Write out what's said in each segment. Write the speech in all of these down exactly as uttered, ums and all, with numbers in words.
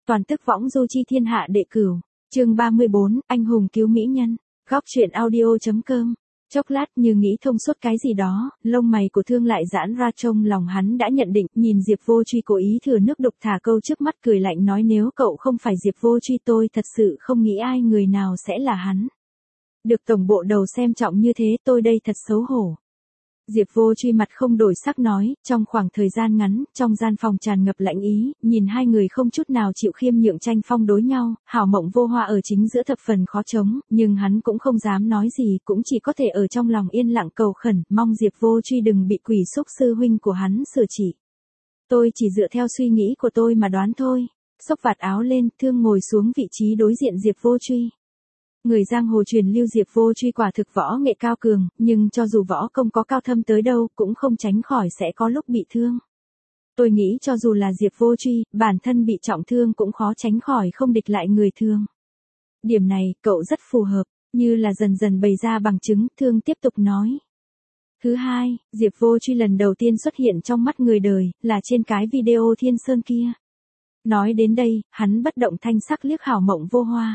toàn tức võng du chi thiên hạ đệ cửu. Chương ba mươi bốn, anh hùng cứu mỹ nhân. Góc truyện audio.com. Chốc lát như nghĩ thông suốt cái gì đó, lông mày của Thương lại giãn ra, trong lòng hắn đã nhận định, nhìn Diệp Vô Truy cố ý thừa nước đục thả câu trước mắt, cười lạnh nói, nếu cậu không phải Diệp Vô Truy tôi thật sự không nghĩ ai người nào sẽ là hắn. Được tổng bộ đầu xem trọng như thế, tôi đây thật xấu hổ. Diệp Vô Truy mặt không đổi sắc nói, trong khoảng thời gian ngắn, trong gian phòng tràn ngập lạnh ý, nhìn hai người không chút nào chịu khiêm nhượng tranh phong đối nhau, Hảo Mộng Vô Hoa ở chính giữa thập phần khó chống, nhưng hắn cũng không dám nói gì, cũng chỉ có thể ở trong lòng yên lặng cầu khẩn, mong Diệp Vô Truy đừng bị quỷ xúc sư huynh của hắn sửa chỉ. Tôi chỉ dựa theo suy nghĩ của tôi mà đoán thôi. Xốc vạt áo lên, Thương ngồi xuống vị trí đối diện Diệp Vô Truy. Người giang hồ truyền lưu Diệp Vô Truy quả thực võ nghệ cao cường, nhưng cho dù võ công có cao thâm tới đâu cũng không tránh khỏi sẽ có lúc bị thương. Tôi nghĩ cho dù là Diệp Vô Truy, bản thân bị trọng thương cũng khó tránh khỏi không địch lại người thường. Điểm này, cậu rất phù hợp, như là dần dần bày ra bằng chứng, Thương tiếp tục nói. Thứ hai, Diệp Vô Truy lần đầu tiên xuất hiện trong mắt người đời, là trên cái video Thiên Sơn kia. Nói đến đây, hắn bất động thanh sắc liếc Hảo Mộng Vô Hoa.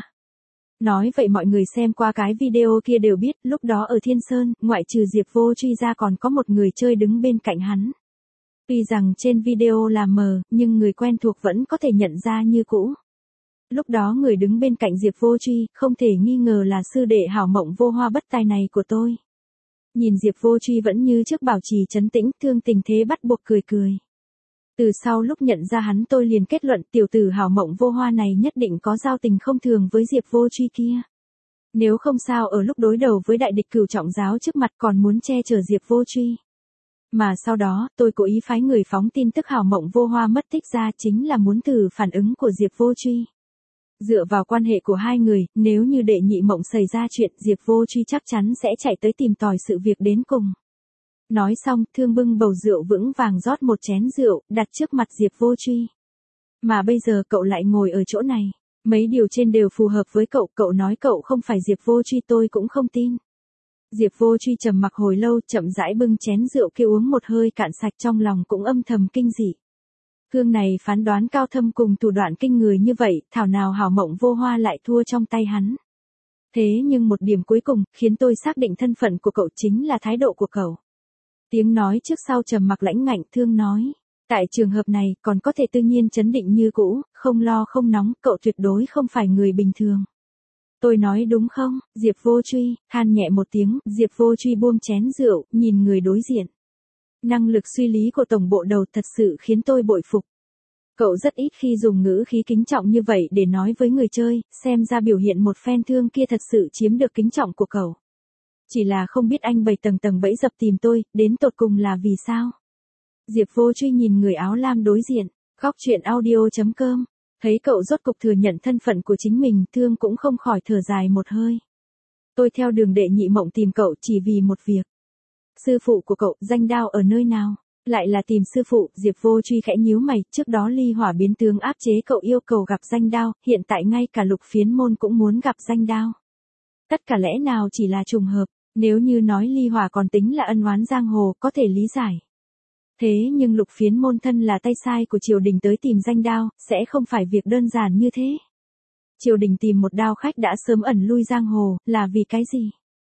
Nói vậy mọi người xem qua cái video kia đều biết, lúc đó ở Thiên Sơn, ngoại trừ Diệp Vô Truy ra còn có một người chơi đứng bên cạnh hắn. Tuy rằng trên video là mờ, nhưng người quen thuộc vẫn có thể nhận ra như cũ. Lúc đó người đứng bên cạnh Diệp Vô Truy, không thể nghi ngờ là sư đệ Hảo Mộng Vô Hoa bất tài này của tôi. Nhìn Diệp Vô Truy vẫn như trước bảo trì trấn tĩnh, Thương tình thế bắt buộc cười cười. Từ sau lúc nhận ra hắn tôi liền kết luận tiểu tử Hảo Mộng Vô Hoa này nhất định có giao tình không thường với Diệp Vô Truy kia. Nếu không sao ở lúc đối đầu với đại địch Cửu Trọng Giáo trước mặt còn muốn che chở Diệp Vô Truy. Mà sau đó, tôi cố ý phái người phóng tin tức Hảo Mộng Vô Hoa mất tích ra chính là muốn thử phản ứng của Diệp Vô Truy. Dựa vào quan hệ của hai người, nếu như đệ nhị mộng xảy ra chuyện, Diệp Vô Truy chắc chắn sẽ chạy tới tìm tòi sự việc đến cùng. Nói xong, Thương bưng bầu rượu vững vàng rót một chén rượu, đặt trước mặt Diệp Vô Truy. Mà bây giờ cậu lại ngồi ở chỗ này. Mấy điều trên đều phù hợp với cậu, cậu nói cậu không phải Diệp Vô Truy tôi cũng không tin. Diệp Vô Truy trầm mặc hồi lâu, chậm rãi bưng chén rượu kia uống một hơi cạn sạch, trong lòng cũng âm thầm kinh dị. Thương này phán đoán cao thâm cùng thủ đoạn kinh người như vậy, thảo nào Hảo Mộng Vô Hoa lại thua trong tay hắn. Thế nhưng một điểm cuối cùng, khiến tôi xác định thân phận của cậu chính là thái độ của cậu. Tiếng nói trước sau trầm mặc lãnh ngạnh, Thương nói. Tại trường hợp này, còn có thể tự nhiên chấn định như cũ, không lo không nóng, cậu tuyệt đối không phải người bình thường. Tôi nói đúng không? Diệp Vô Truy, than nhẹ một tiếng, Diệp Vô Truy buông chén rượu, nhìn người đối diện. Năng lực suy lý của tổng bộ đầu thật sự khiến tôi bội phục. Cậu rất ít khi dùng ngữ khí kính trọng như vậy để nói với người chơi, xem ra biểu hiện một phen Thương kia thật sự chiếm được kính trọng của cậu. Chỉ là không biết anh bày tầng tầng bẫy dập tìm tôi, đến tột cùng là vì sao? Diệp Vô Truy nhìn người áo lam đối diện, góc truyện audio.com, thấy cậu rốt cục thừa nhận thân phận của chính mình, Thương cũng không khỏi thở dài một hơi. Tôi theo đường đệ nhị mộng tìm cậu chỉ vì một việc. Sư phụ của cậu, danh đao ở nơi nào? Lại là tìm sư phụ, Diệp Vô Truy khẽ nhíu mày, trước đó ly hỏa biến tướng áp chế cậu yêu cầu gặp danh đao, hiện tại ngay cả Lục Phiến Môn cũng muốn gặp danh đao. Tất cả lẽ nào chỉ là trùng hợp, nếu như nói ly hỏa còn tính là ân oán giang hồ có thể lý giải. Thế nhưng Lục Phiến Môn thân là tay sai của triều đình tới tìm danh đao, sẽ không phải việc đơn giản như thế. Triều đình tìm một đao khách đã sớm ẩn lui giang hồ, là vì cái gì?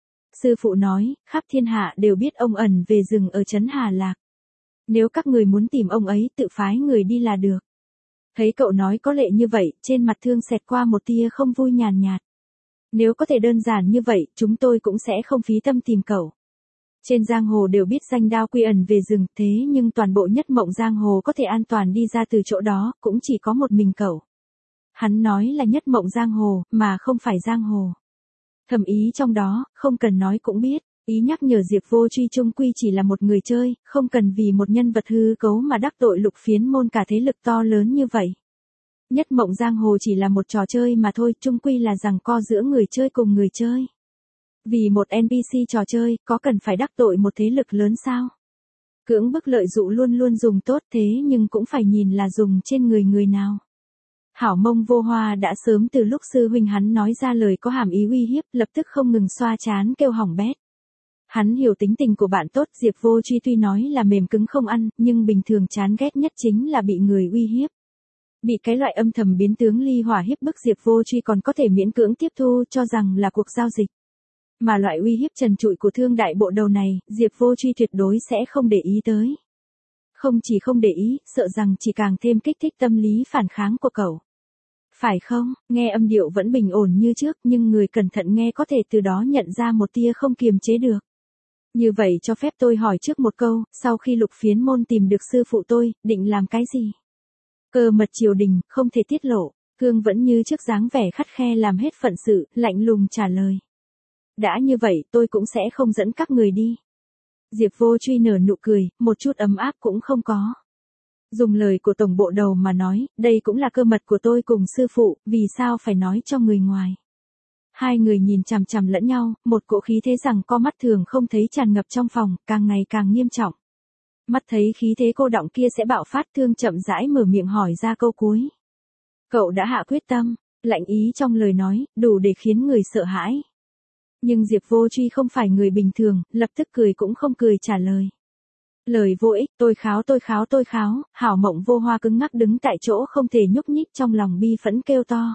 Sư phụ nói, khắp thiên hạ đều biết ông ẩn về rừng ở trấn Hà Lạc. Nếu các người muốn tìm ông ấy, tự phái người đi là được. Thấy cậu nói có lệ như vậy, trên mặt Thương xẹt qua một tia không vui nhàn nhạt. Nếu có thể đơn giản như vậy, chúng tôi cũng sẽ không phí tâm tìm cậu. Trên giang hồ đều biết danh đao quy ẩn về rừng, thế nhưng toàn bộ nhất mộng giang hồ có thể an toàn đi ra từ chỗ đó, cũng chỉ có một mình cậu. Hắn nói là nhất mộng giang hồ, mà không phải giang hồ. Thầm ý trong đó, không cần nói cũng biết, ý nhắc nhở Diệp Vô Truy chung quy chỉ là một người chơi, không cần vì một nhân vật hư cấu mà đắc tội Lục Phiến Môn cả thế lực to lớn như vậy. Nhất mộng giang hồ chỉ là một trò chơi mà thôi, chung quy là giằng co giữa người chơi cùng người chơi. Vì một en pê xê trò chơi, có cần phải đắc tội một thế lực lớn sao? Cưỡng bức lợi dụ luôn luôn dùng tốt, thế nhưng cũng phải nhìn là dùng trên người người nào. Hảo Mộng Vô Hoa đã sớm từ lúc sư huynh hắn nói ra lời có hàm ý uy hiếp, lập tức không ngừng xoa trán kêu hỏng bét. Hắn hiểu tính tình của bạn tốt, Diệp Vô Truy tuy nói là mềm cứng không ăn, nhưng bình thường chán ghét nhất chính là bị người uy hiếp. Bị cái loại âm thầm biến tướng ly hỏa hiếp bức Diệp Vô Truy còn có thể miễn cưỡng tiếp thu cho rằng là cuộc giao dịch. Mà loại uy hiếp trần trụi của Thương đại bộ đầu này, Diệp Vô Truy tuyệt đối sẽ không để ý tới. Không chỉ không để ý, sợ rằng chỉ càng thêm kích thích tâm lý phản kháng của cậu. Phải không? Nghe âm điệu vẫn bình ổn như trước, nhưng người cẩn thận nghe có thể từ đó nhận ra một tia không kiềm chế được. Như vậy cho phép tôi hỏi trước một câu, sau khi Lục Phiến Môn tìm được sư phụ tôi, định làm cái gì? Cơ mật triều đình, không thể tiết lộ. Thương vẫn như trước dáng vẻ khắt khe làm hết phận sự, lạnh lùng trả lời. Đã như vậy tôi cũng sẽ không dẫn các người đi. Diệp Vô Truy nở nụ cười, một chút ấm áp cũng không có. Dùng lời của tổng bộ đầu mà nói, đây cũng là cơ mật của tôi cùng sư phụ, vì sao phải nói cho người ngoài. Hai người nhìn chằm chằm lẫn nhau, một cỗ khí thế rằng co mắt thường không thấy tràn ngập trong phòng, càng ngày càng nghiêm trọng. Mắt thấy khí thế cô đọng kia sẽ bạo phát, Thương chậm rãi mở miệng hỏi ra câu cuối. Cậu đã hạ quyết tâm, lạnh ý trong lời nói, đủ để khiến người sợ hãi. Nhưng Diệp Vô Truy không phải người bình thường, lập tức cười cũng không cười trả lời. Lời vô ích, tôi kháo tôi kháo tôi kháo, Hảo Mộng Vô Hoa cứng ngắc đứng tại chỗ không thể nhúc nhích, trong lòng bi phẫn kêu to.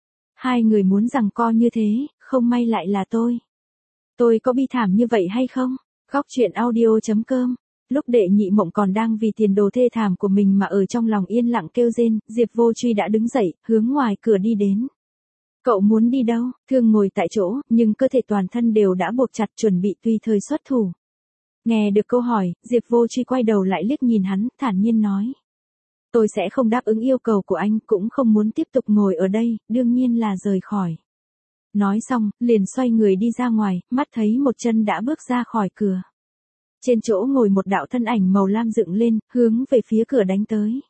Hai người muốn giằng co như thế, không may lại là tôi. Tôi có bi thảm như vậy hay không? Góc truyện audio chấm com. Lúc Đệ Nhị Mộng còn đang vì tiền đồ thê thảm của mình mà ở trong lòng yên lặng kêu rên, Diệp Vô Truy đã đứng dậy, hướng ngoài cửa đi đến. Cậu muốn đi đâu? Thương ngồi tại chỗ, nhưng cơ thể toàn thân đều đã buộc chặt chuẩn bị tùy thời xuất thủ. Nghe được câu hỏi, Diệp Vô Truy quay đầu lại liếc nhìn hắn, thản nhiên nói. Tôi sẽ không đáp ứng yêu cầu của anh, cũng không muốn tiếp tục ngồi ở đây, đương nhiên là rời khỏi. Nói xong, liền xoay người đi ra ngoài, mắt thấy một chân đã bước ra khỏi cửa. Trên chỗ ngồi một đạo thân ảnh màu lam dựng lên, hướng về phía cửa đánh tới.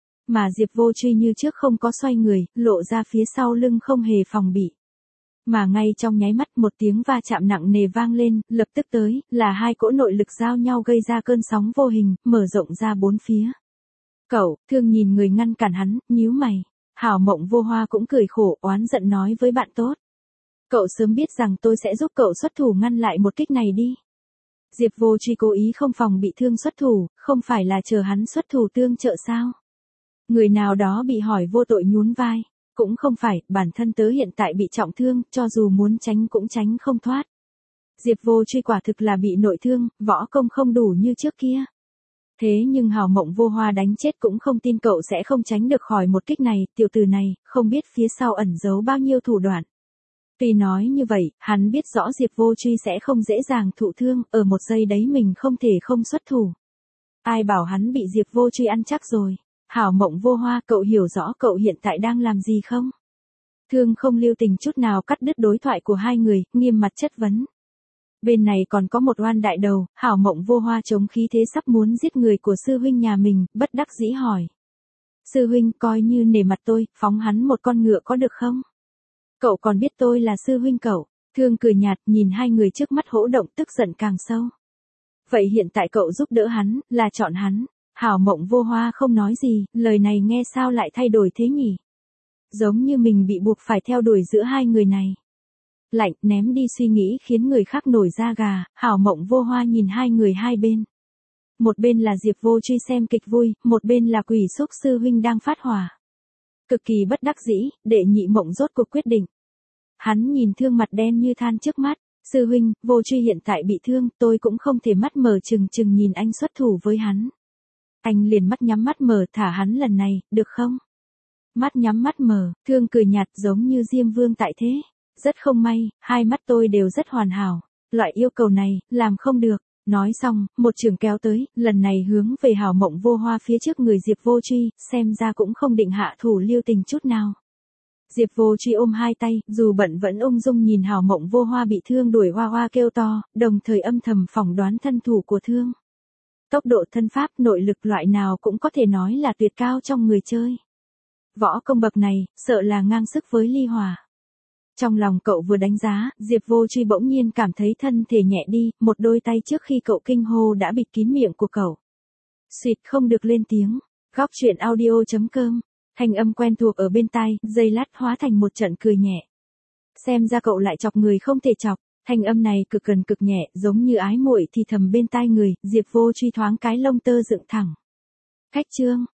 Mà Diệp Vô Truy như trước không có xoay người, lộ ra phía sau lưng không hề phòng bị. Mà ngay trong nháy mắt một tiếng va chạm nặng nề vang lên, lập tức tới, là hai cỗ nội lực giao nhau gây ra cơn sóng vô hình, mở rộng ra bốn phía. Cậu, Thương nhìn người ngăn cản hắn, nhíu mày. Hảo Mộng Vô Hoa cũng cười khổ, oán giận nói với bạn tốt. Cậu sớm biết rằng tôi sẽ giúp cậu xuất thủ ngăn lại một kích này đi. Diệp Vô Truy cố ý không phòng bị Thương xuất thủ, không phải là chờ hắn xuất thủ tương trợ sao? Người nào đó bị hỏi vô tội nhún vai. Cũng không phải, bản thân tớ hiện tại bị trọng thương, cho dù muốn tránh cũng tránh không thoát. Diệp Vô Truy quả thực là bị nội thương, võ công không đủ như trước kia. Thế nhưng Hảo Mộng Vô Hoa đánh chết cũng không tin cậu sẽ không tránh được khỏi một kích này, tiểu tử này, không biết phía sau ẩn giấu bao nhiêu thủ đoạn. Tuy nói như vậy, hắn biết rõ Diệp Vô Truy sẽ không dễ dàng thụ thương, ở một giây đấy mình không thể không xuất thủ. Ai bảo hắn bị Diệp Vô Truy ăn chắc rồi. Hảo Mộng Vô Hoa, cậu hiểu rõ cậu hiện tại đang làm gì không? Thương không lưu tình chút nào cắt đứt đối thoại của hai người, nghiêm mặt chất vấn. Bên này còn có một oan đại đầu, Hảo Mộng Vô Hoa chống khí thế sắp muốn giết người của sư huynh nhà mình, bất đắc dĩ hỏi. Sư huynh, coi như nể mặt tôi, phóng hắn một con ngựa có được không? Cậu còn biết tôi là sư huynh cậu. Thương cười nhạt, nhìn hai người trước mắt hỗ động, tức giận càng sâu. Vậy hiện tại cậu giúp đỡ hắn, là chọn hắn. Hảo Mộng Vô Hoa không nói gì, lời này nghe sao lại thay đổi thế nhỉ? Giống như mình bị buộc phải theo đuổi giữa hai người này. Lạnh, ném đi suy nghĩ khiến người khác nổi da gà, Hảo Mộng Vô Hoa nhìn hai người hai bên. Một bên là Diệp Vô Truy xem kịch vui, một bên là Quỷ Xúc sư huynh đang phát hỏa. Cực kỳ bất đắc dĩ, Đệ Nhị Mộng rốt cuộc quyết định. Hắn nhìn Thương mặt đen như than trước mắt. Sư huynh, Vô Truy hiện tại bị thương, tôi cũng không thể mắt mở chừng chừng nhìn anh xuất thủ với hắn. Anh liền mắt nhắm mắt mở, thả hắn lần này, được không? Mắt nhắm mắt mở, Thương cười nhạt giống như Diêm Vương tại thế. Rất không may, hai mắt tôi đều rất hoàn hảo. Loại yêu cầu này, làm không được. Nói xong, một trường kéo tới, lần này hướng về Hảo Mộng Vô Hoa phía trước người Diệp Vô Truy, xem ra cũng không định hạ thủ lưu tình chút nào. Diệp Vô Truy ôm hai tay, dù bận vẫn ung dung nhìn Hảo Mộng Vô Hoa bị thương đuổi hoa hoa kêu to, đồng thời âm thầm phỏng đoán thân thủ của Thương. Tốc độ thân pháp, nội lực loại nào cũng có thể nói là tuyệt cao trong người chơi. Võ công bậc này, sợ là ngang sức với Ly Hỏa. Trong lòng cậu vừa đánh giá, Diệp Vô Truy bỗng nhiên cảm thấy thân thể nhẹ đi, một đôi tay trước khi cậu kinh hô đã bịt kín miệng của cậu. Suýt không được lên tiếng. Góc truyện audio chấm com. Thanh âm quen thuộc ở bên tai, giây lát hóa thành một trận cười nhẹ. Xem ra cậu lại chọc người không thể chọc. Thanh âm này cực gần cực nhẹ, giống như ái muội thì thầm bên tai người, Diệp Vô Truy thoáng cái lông tơ dựng thẳng. Khách trương,